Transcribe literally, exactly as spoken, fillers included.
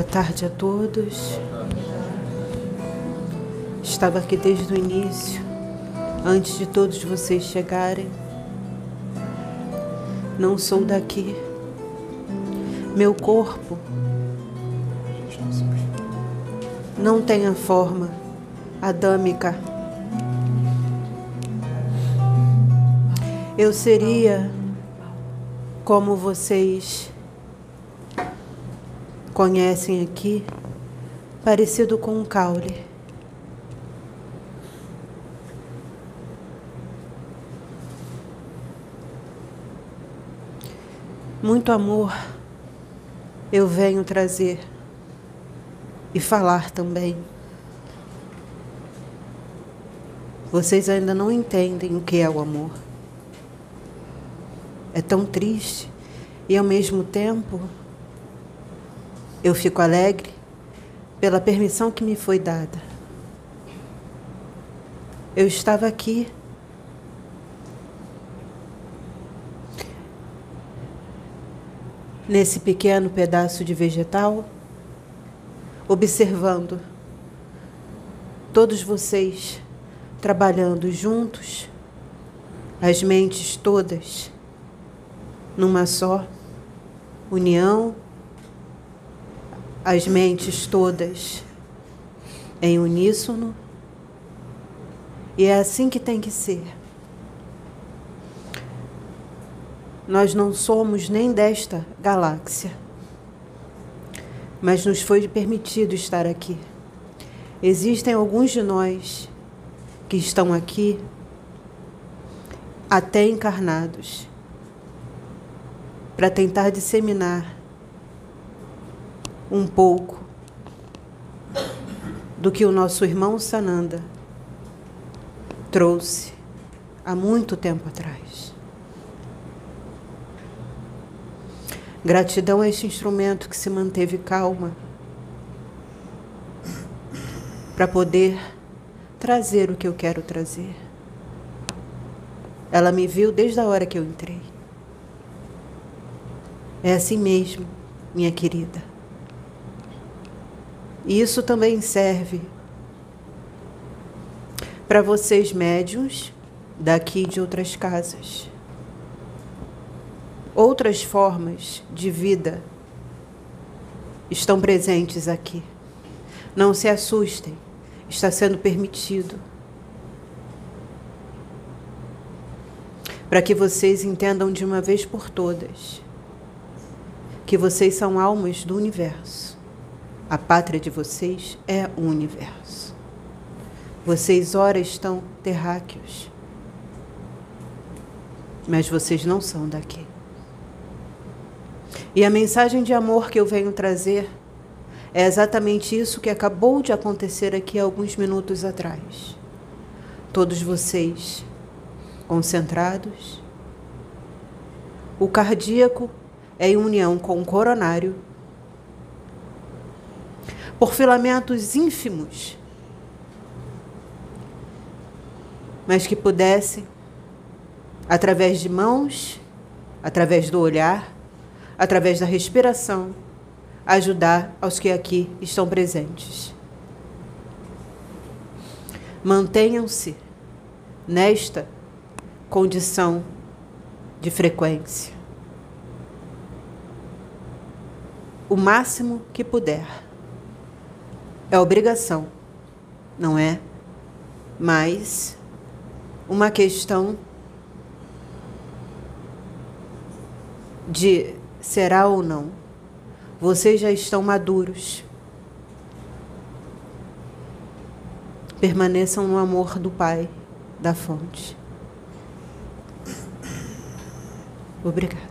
tarde a todos. Estava aqui desde o início, antes de todos vocês chegarem. Não sou daqui. Meu corpo não tem a forma adâmica. Eu seria como vocês conhecem aqui, parecido com um caule. Muito amor eu venho trazer e falar também. Vocês ainda não entendem o que é o amor. É tão triste e, ao mesmo tempo, eu fico alegre pela permissão que me foi dada. Eu estava aqui nesse pequeno pedaço de vegetal, observando todos vocês trabalhando juntos, as mentes todas numa só união, as mentes todas em uníssono, e é assim que tem que ser. Nós não somos nem desta galáxia, mas nos foi permitido estar aqui. Existem alguns de nós que estão aqui até encarnados para tentar disseminar um pouco do que o nosso irmão Sananda trouxe há muito tempo atrás. Gratidão a este instrumento que se manteve calma para poder trazer o que eu quero trazer. Ela me viu desde a hora que eu entrei. É assim mesmo, minha querida. E isso também serve para vocês médiuns daqui e de outras casas. Outras formas de vida estão presentes aqui. Não se assustem, está sendo permitido. Para que vocês entendam de uma vez por todas que vocês são almas do universo. A pátria de vocês é o universo. Vocês ora estão terráqueos, mas vocês não são daqui. E a mensagem de amor que eu venho trazer é exatamente isso que acabou de acontecer aqui há alguns minutos atrás. Todos vocês concentrados, o cardíaco é em união com o coronário, por filamentos ínfimos, mas que pudessem, através de mãos, através do olhar, através da respiração, ajudar aos que aqui estão presentes. Mantenham-se nesta condição de frequência o máximo que puder. É obrigação, não é mais uma questão de será ou não. Vocês já estão maduros. Permaneçam no amor do Pai, da fonte. Obrigada.